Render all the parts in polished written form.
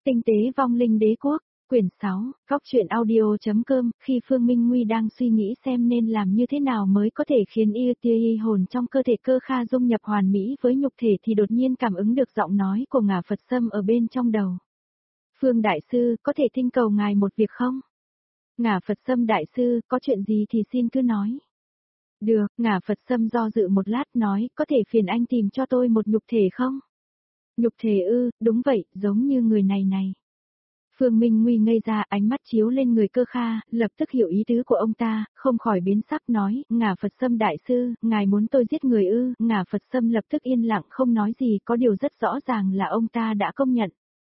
Tinh tế vong linh đế quốc, quyển 6, góc truyện audio.com, khi Phương Minh Nguy đang suy nghĩ xem nên làm như thế nào mới có thể khiến y hồn trong cơ thể Cơ Kha dung nhập hoàn mỹ với nhục thể thì đột nhiên cảm ứng được giọng nói của Ngả Phật Sâm ở bên trong đầu. Phương Đại Sư, có thể thỉnh cầu ngài một việc không? Ngả Phật Sâm Đại Sư, có chuyện gì thì xin cứ nói. Được, Ngả Phật Sâm do dự một lát nói, có thể phiền anh tìm cho tôi một nhục thể không? Nhục thể ư, đúng vậy, giống như người này. Phương Minh Nguy ngây ra, ánh mắt chiếu lên người Cơ Kha, lập tức hiểu ý tứ của ông ta, không khỏi biến sắc nói, Ngả Phật Sâm Đại Sư, ngài muốn tôi giết người ư? Ngả Phật Sâm lập tức yên lặng không nói gì, có điều rất rõ ràng là ông ta đã công nhận.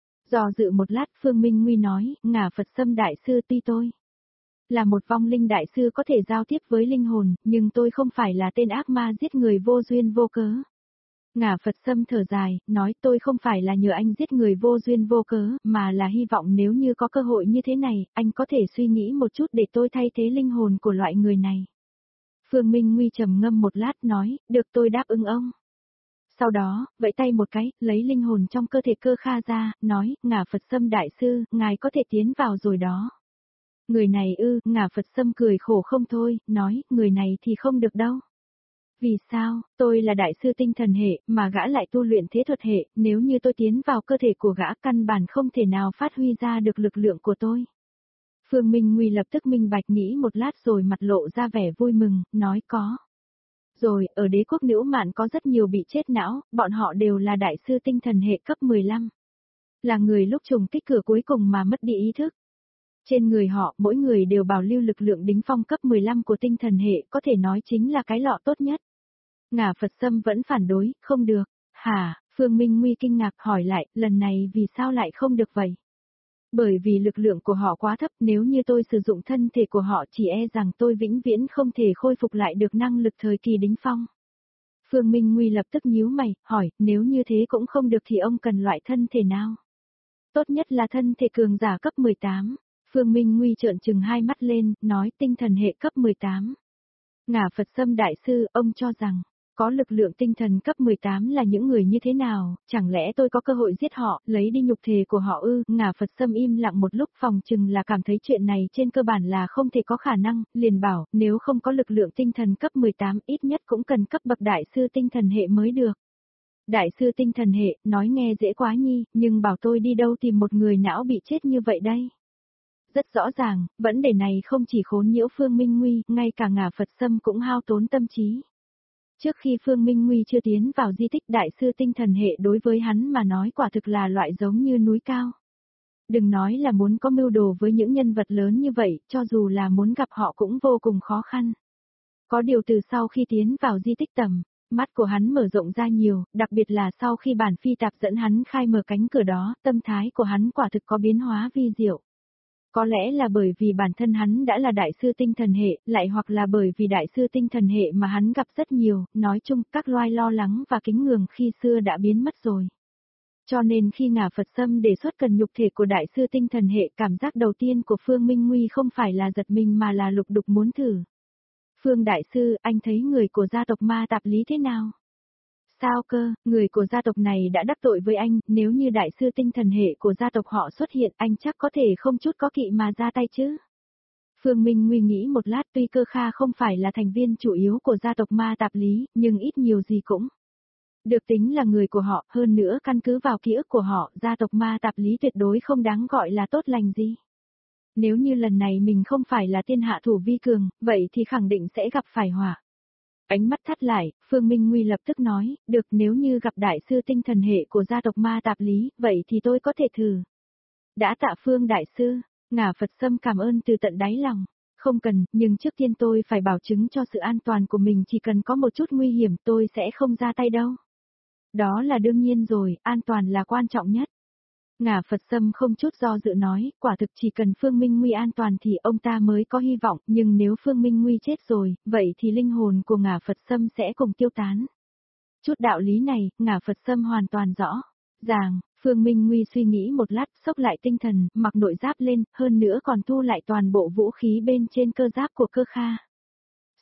Do dự một lát, Phương Minh Nguy nói, Ngả Phật Sâm Đại Sư, tuy tôi là một vong linh đại sư có thể giao tiếp với linh hồn, nhưng tôi không phải là tên ác ma giết người vô duyên vô cớ. Ngả Phật Sâm thở dài, nói tôi không phải là nhờ anh giết người vô duyên vô cớ, mà là hy vọng nếu như có cơ hội như thế này, anh có thể suy nghĩ một chút để tôi thay thế linh hồn của loại người này. Phương Minh Nguy trầm ngâm một lát nói, được, tôi đáp ứng ông. Sau đó, vẫy tay một cái, lấy linh hồn trong cơ thể Cơ Kha ra, nói, Ngả Phật Sâm Đại Sư, ngài có thể tiến vào rồi đó. Người này ư? Ngả Phật Sâm cười khổ không thôi, nói, người này thì không được đâu. Vì sao, tôi là đại sư tinh thần hệ, mà gã lại tu luyện thế thuật hệ, nếu như tôi tiến vào cơ thể của gã căn bản không thể nào phát huy ra được lực lượng của tôi. Phương Minh Nguy lập tức minh bạch nghĩ một lát rồi mặt lộ ra vẻ vui mừng, nói có. Rồi, ở đế quốc Nữu Mạn có rất nhiều bị chết não, bọn họ đều là đại sư tinh thần hệ cấp 15. Là người lúc trùng kích cửa cuối cùng mà mất đi ý thức. Trên người họ, mỗi người đều bảo lưu lực lượng đỉnh phong cấp 15 của tinh thần hệ, có thể nói chính là cái lọ tốt nhất. Ngả Phật Sâm vẫn phản đối, không được. Hả? Phương Minh Nguy kinh ngạc hỏi lại, lần này vì sao lại không được vậy? Bởi vì lực lượng của họ quá thấp, nếu như tôi sử dụng thân thể của họ chỉ e rằng tôi vĩnh viễn không thể khôi phục lại được năng lực thời kỳ đỉnh phong. Phương Minh Nguy lập tức nhíu mày, hỏi, nếu như thế cũng không được thì ông cần loại thân thể nào? Tốt nhất là thân thể cường giả cấp 18. Phương Minh Nguy trợn trừng hai mắt lên, nói tinh thần hệ cấp 18. Ngả Phật Sâm Đại Sư, ông cho rằng, có lực lượng tinh thần cấp 18 là những người như thế nào, chẳng lẽ tôi có cơ hội giết họ, lấy đi nhục thể của họ ư? Ngả Phật Sâm im lặng một lúc phòng chừng là cảm thấy chuyện này trên cơ bản là không thể có khả năng, liền bảo, nếu không có lực lượng tinh thần cấp 18 ít nhất cũng cần cấp bậc đại sư tinh thần hệ mới được. Đại sư tinh thần hệ, nói nghe dễ quá nhi, nhưng bảo tôi đi đâu tìm một người não bị chết như vậy đây? Rất rõ ràng, vấn đề này không chỉ khốn nhiễu Phương Minh Nguy, ngay cả Ngả Phật Sâm cũng hao tốn tâm trí. Trước khi Phương Minh Nguy chưa tiến vào di tích đại sư tinh thần hệ đối với hắn mà nói quả thực là loại giống như núi cao. Đừng nói là muốn có mưu đồ với những nhân vật lớn như vậy, cho dù là muốn gặp họ cũng vô cùng khó khăn. Có điều từ sau khi tiến vào di tích tầm, mắt của hắn mở rộng ra nhiều, đặc biệt là sau khi bản phi tạp dẫn hắn khai mở cánh cửa đó, tâm thái của hắn quả thực có biến hóa vi diệu. Có lẽ là bởi vì bản thân hắn đã là đại sư tinh thần hệ, lại hoặc là bởi vì đại sư tinh thần hệ mà hắn gặp rất nhiều, nói chung các loài lo lắng và kính ngưỡng khi xưa đã biến mất rồi. Cho nên khi Ngả Phật Sâm đề xuất cần nhục thể của đại sư tinh thần hệ, cảm giác đầu tiên của Phương Minh Nguy không phải là giật mình mà là lục đục muốn thử. Phương Đại Sư, anh thấy người của gia tộc Ma Tạp Lý thế nào? Sao cơ, người của gia tộc này đã đắc tội với anh, nếu như đại sư tinh thần hệ của gia tộc họ xuất hiện anh chắc có thể không chút có kỵ mà ra tay chứ. Phương Minh Nguy nghĩ một lát tuy Cơ Kha không phải là thành viên chủ yếu của gia tộc Ma Tạp Lý, nhưng ít nhiều gì cũng được tính là người của họ, hơn nữa căn cứ vào ký ức của họ, gia tộc Ma Tạp Lý tuyệt đối không đáng gọi là tốt lành gì. Nếu như lần này mình không phải là tiên hạ thủ vi cường, vậy thì khẳng định sẽ gặp phải họa. Ánh mắt thắt lại, Phương Minh Nguy lập tức nói, được nếu như gặp đại sư tinh thần hệ của gia tộc Ma Tạp Lý, vậy thì tôi có thể thử. Đã tạ Phương Đại Sư, Ngả Phật Sâm cảm ơn từ tận đáy lòng. Không cần, nhưng trước tiên tôi phải bảo chứng cho sự an toàn của mình, chỉ cần có một chút nguy hiểm tôi sẽ không ra tay đâu. Đó là đương nhiên rồi, an toàn là quan trọng nhất. Ngả Phật Sâm không chút do dự nói, quả thực chỉ cần Phương Minh Nguy an toàn thì ông ta mới có hy vọng, nhưng nếu Phương Minh Nguy chết rồi, vậy thì linh hồn của Ngả Phật Sâm sẽ cùng tiêu tán. Chút đạo lý này, Ngả Phật Sâm hoàn toàn rõ ràng. Phương Minh Nguy suy nghĩ một lát, xốc lại tinh thần, mặc nội giáp lên, hơn nữa còn thu lại toàn bộ vũ khí bên trên cơ giáp của Cơ Kha.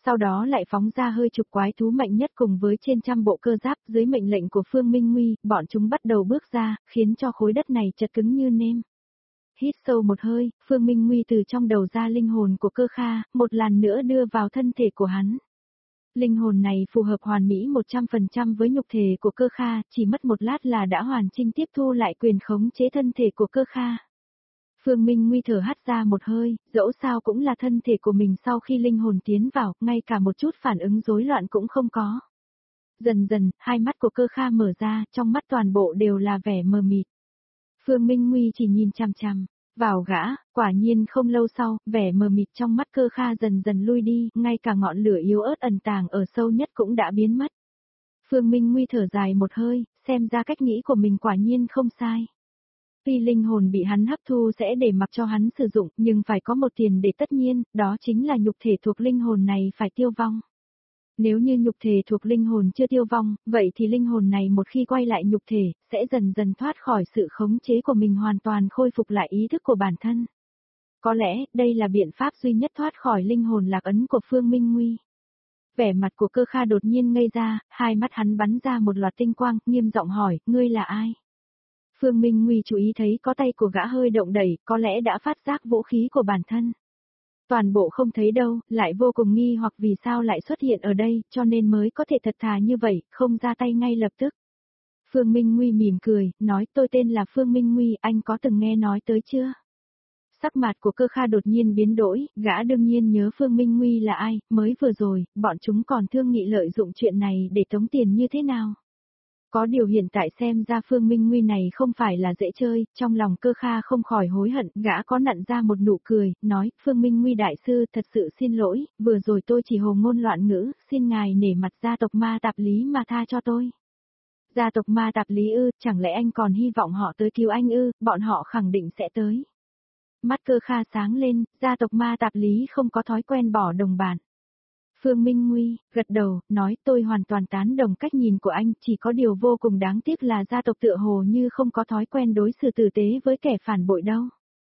Sau đó lại phóng ra hơi chục quái thú mạnh nhất cùng với trên trăm bộ cơ giáp dưới mệnh lệnh của Phương Minh Nguy, bọn chúng bắt đầu bước ra, khiến cho khối đất này chật cứng như nêm. Hít sâu một hơi, Phương Minh Nguy từ trong đầu ra linh hồn của Cơ Kha, một lần nữa đưa vào thân thể của hắn. Linh hồn này phù hợp hoàn mỹ 100% với nhục thể của Cơ Kha, chỉ mất một lát là đã hoàn chỉnh tiếp thu lại quyền khống chế thân thể của Cơ Kha. Phương Minh Nguy thở hắt ra một hơi, dẫu sao cũng là thân thể của mình sau khi linh hồn tiến vào, ngay cả một chút phản ứng rối loạn cũng không có. Dần dần, hai mắt của Cơ Kha mở ra, trong mắt toàn bộ đều là vẻ mờ mịt. Phương Minh Nguy chỉ nhìn chằm chằm vào gã, quả nhiên không lâu sau, vẻ mờ mịt trong mắt Cơ Kha dần dần lui đi, ngay cả ngọn lửa yếu ớt ẩn tàng ở sâu nhất cũng đã biến mất. Phương Minh Nguy thở dài một hơi, xem ra cách nghĩ của mình quả nhiên không sai. Tuy linh hồn bị hắn hấp thu sẽ để mặc cho hắn sử dụng, nhưng phải có một tiền để tất nhiên, đó chính là nhục thể thuộc linh hồn này phải tiêu vong. Nếu như nhục thể thuộc linh hồn chưa tiêu vong, vậy thì linh hồn này một khi quay lại nhục thể, sẽ dần dần thoát khỏi sự khống chế của mình, hoàn toàn khôi phục lại ý thức của bản thân. Có lẽ, đây là biện pháp duy nhất thoát khỏi linh hồn lạc ấn của Phương Minh Nguy. Vẻ mặt của Cơ Kha đột nhiên ngây ra, hai mắt hắn bắn ra một loạt tinh quang, nghiêm giọng hỏi, ngươi là ai? Phương Minh Nguy chú ý thấy có tay của gã hơi động đẩy, có lẽ đã phát giác vũ khí của bản thân. Toàn bộ không thấy đâu, lại vô cùng nghi hoặc vì sao lại xuất hiện ở đây, cho nên mới có thể thật thà như vậy, không ra tay ngay lập tức. Phương Minh Nguy mỉm cười, nói tôi tên là Phương Minh Nguy, anh có từng nghe nói tới chưa? Sắc mặt của Cơ Kha đột nhiên biến đổi, gã đương nhiên nhớ Phương Minh Nguy là ai, mới vừa rồi, bọn chúng còn thương nghị lợi dụng chuyện này để tống tiền như thế nào. Có điều hiện tại xem ra Phương Minh Nguy này không phải là dễ chơi, trong lòng Cơ Kha không khỏi hối hận, gã có nặn ra một nụ cười, nói, Phương Minh Nguy đại sư thật sự xin lỗi, vừa rồi tôi chỉ hồ ngôn loạn ngữ, xin ngài nể mặt gia tộc Ma Tạp Lý mà tha cho tôi. Gia tộc Ma Tạp Lý ư, chẳng lẽ anh còn hy vọng họ tới cứu anh ư, bọn họ khẳng định sẽ tới. Mắt Cơ Kha sáng lên, gia tộc Ma Tạp Lý không có thói quen bỏ đồng bạn. Phương Minh Nguy, gật đầu, nói tôi hoàn toàn tán đồng cách nhìn của anh, chỉ có điều vô cùng đáng tiếc là gia tộc tựa hồ như không có thói quen đối xử tử tế với kẻ phản bội đâu.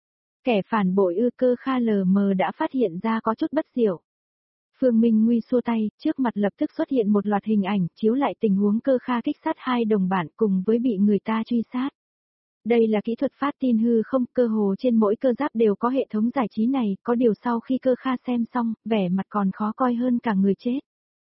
Kẻ phản bội ư? Cơ Kha lờ mờ đã phát hiện ra có chút bất diệu. Phương Minh Nguy xua tay, trước mặt lập tức xuất hiện một loạt hình ảnh, chiếu lại tình huống Cơ Kha kích sát hai đồng bạn cùng với bị người ta truy sát. Đây là kỹ thuật phát tin hư không, cơ hồ trên mỗi cơ giáp đều có hệ thống giải trí này, có điều sau khi Cơ Kha xem xong, vẻ mặt còn khó coi hơn cả người chết.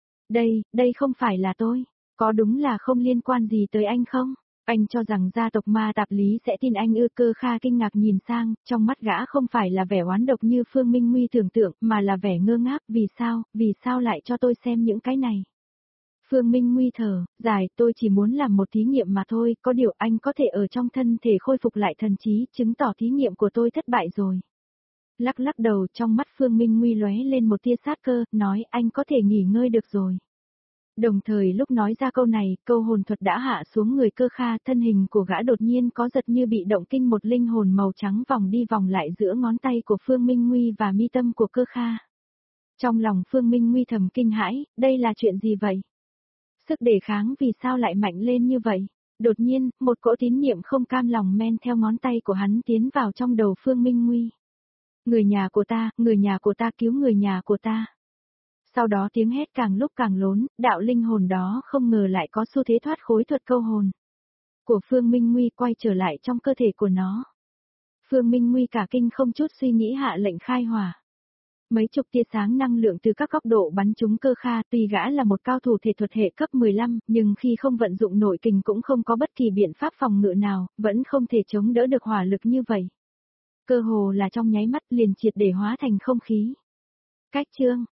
Đây không phải là tôi, có đúng là không liên quan gì tới anh không? Anh cho rằng gia tộc Ma Tạp Lý sẽ tin anh ư? Cơ Kha kinh ngạc nhìn sang, trong mắt gã không phải là vẻ oán độc như Phương Minh Nguy tưởng tượng, mà là vẻ ngơ ngác, vì sao lại cho tôi xem những cái này? Phương Minh Nguy thở dài, tôi chỉ muốn làm một thí nghiệm mà thôi, có điều anh có thể ở trong thân thể khôi phục lại thần trí, chứng tỏ thí nghiệm của tôi thất bại rồi. Lắc lắc đầu, trong mắt Phương Minh Nguy lóe lên một tia sát cơ, nói anh có thể nghỉ ngơi được rồi. Đồng thời lúc nói ra câu này, câu hồn thuật đã hạ xuống người Cơ Kha, thân hình của gã đột nhiên có giật như bị động kinh, một linh hồn màu trắng vòng đi vòng lại giữa ngón tay của Phương Minh Nguy và mi tâm của Cơ Kha. Trong lòng Phương Minh Nguy thầm kinh hãi, đây là chuyện gì vậy? Sức đề kháng vì sao lại mạnh lên như vậy? Đột nhiên, một cỗ tín niệm không cam lòng men theo ngón tay của hắn tiến vào trong đầu Phương Minh Nguy. Người nhà của ta cứu người nhà của ta. Sau đó tiếng hét càng lúc càng lớn, đạo linh hồn đó không ngờ lại có xu thế thoát khối thuật câu hồn của Phương Minh Nguy quay trở lại trong cơ thể của nó. Phương Minh Nguy cả kinh không chút suy nghĩ hạ lệnh khai hỏa. Mấy chục tia sáng năng lượng từ các góc độ bắn trúng Cơ Kha, tuy gã là một cao thủ thể thuật hệ cấp 15, nhưng khi không vận dụng nội kình cũng không có bất kỳ biện pháp phòng ngự nào, vẫn không thể chống đỡ được hỏa lực như vậy. Cơ hồ là trong nháy mắt liền triệt để hóa thành không khí. Cách chương